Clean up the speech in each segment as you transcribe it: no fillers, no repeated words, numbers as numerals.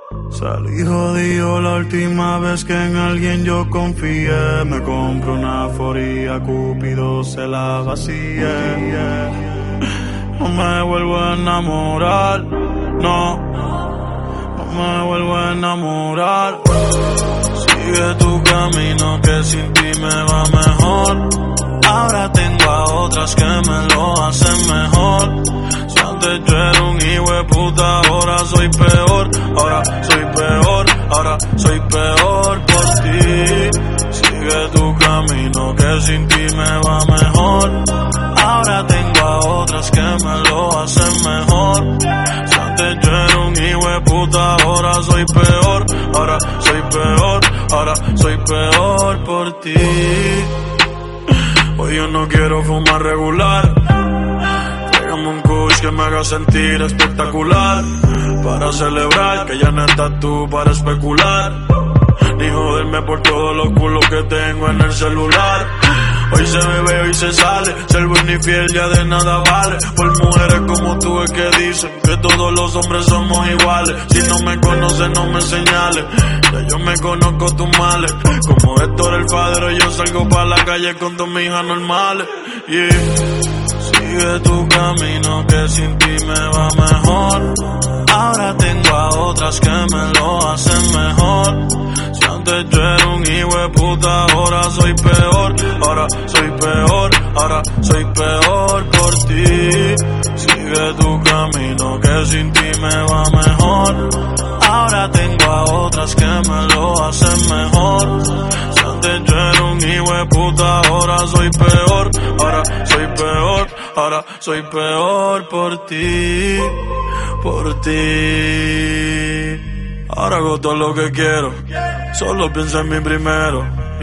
Salí jodido la última vez que en alguien yo confié. Me compro una foría, Cupido se la vacié. No me vuelvo a enamorar, no me vuelvo a enamorar. Sigue tu camino que sin ti me va mejor. Ahora tengo a otras que me lo hacen mejor. Si antes yo era un hijo de puta, ahora soy peor. Ahora soy peor, ahora soy peor por ti. Sigue tu camino que sin ti me va mejor. Ahora tengo a otras que me lo hacen mejor. Si antes yo era un hijo de puta, ahora soy peor. Ahora soy peor, ahora soy peor por ti. Hoy yo no quiero fumar regular. Tráigame un kush que me haga sentir espectacular. Para celebrar que ya no estás tú para especular. Ni joderme por todos los culos que tengo en el celular. Hoy se bebe, hoy se sale. Ser buen y fiel ya de nada vale. Por mujeres como tú es que dicen que todos los hombres somos iguales. Si no me conoces no me señales. Ya yo me conozco tus males. Como Héctor el Padre yo salgo pa' la calle con dos hijas normales. Sigue tu camino que sin ti me va mejor. Ahora tengo a otras que me lo hacen mejor. Si antes yo era un hijo de puta, ahora soy peor. Ahora soy peor, ahora soy peor por ti. Sigue tu camino que sin ti me va mejor. Ahora tengo a otras que me lo hacen mejor. Si antes yo era un hijo de puta, ahora soy peor. Ahora soy peor, ahora soy peor por ti. Por ti. Ahora hago todo lo que quiero. Solo pienso en mí primero.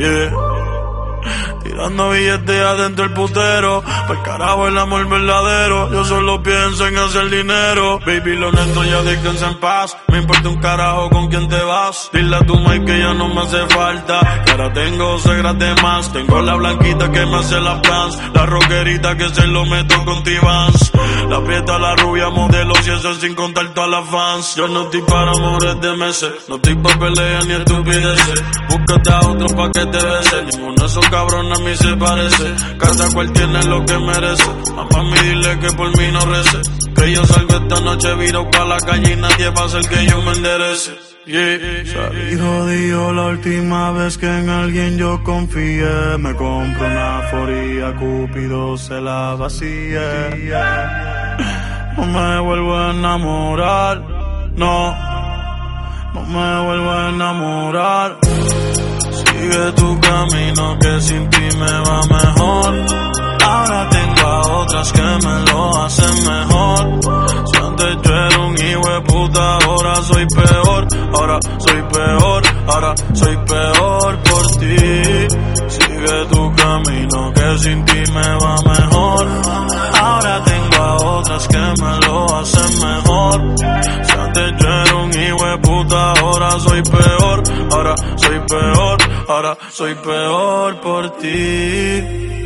Tirando billetes adentro el putero. Pa'l carajo el amor verdadero. Yo solo pienso en hacer dinero. Baby, lo honesto ya descansa en paz. Me importa un carajo con quién te vas. Dile a tu Mike que ya no me hace falta. Que ahora tengo segras de más. Tengo la blanquita que me hace las plans. La rockerita que se lo meto con T-Vans. La prieta, la rubia, modelo. Y eso sin contar todas las fans. Yo no estoy para amores de meses. No estoy pa' peleas ni estupideces. Búscate a otro pa' que te bese. Ninguno de esos cabrones a mí se parece. Cada cual tiene lo que merece. A mami dile que por mí no rece. Que yo salgo esta noche viro pa' la calle y nadie va a hacer que yo me enderece. Salí jodido la última vez que en alguien yo confié. Me compro una foría, Cupido se la vacié. No me vuelvo a enamorar, no me vuelvo a enamorar. Sigue tu camino que sin ti me va mejor. Ahora tengo a otras que me lo hacen mejor. Si antes yo era un hijo de puta, ahora soy peor. Ahora soy peor, ahora soy peor por ti. Sigue tu camino que sin ti me va mejor. Ahora tengo a otras que me lo hacen mejor. Si antes yo era un hijo de puta, ahora soy peor. Ahora soy peor, ahora soy peor por ti.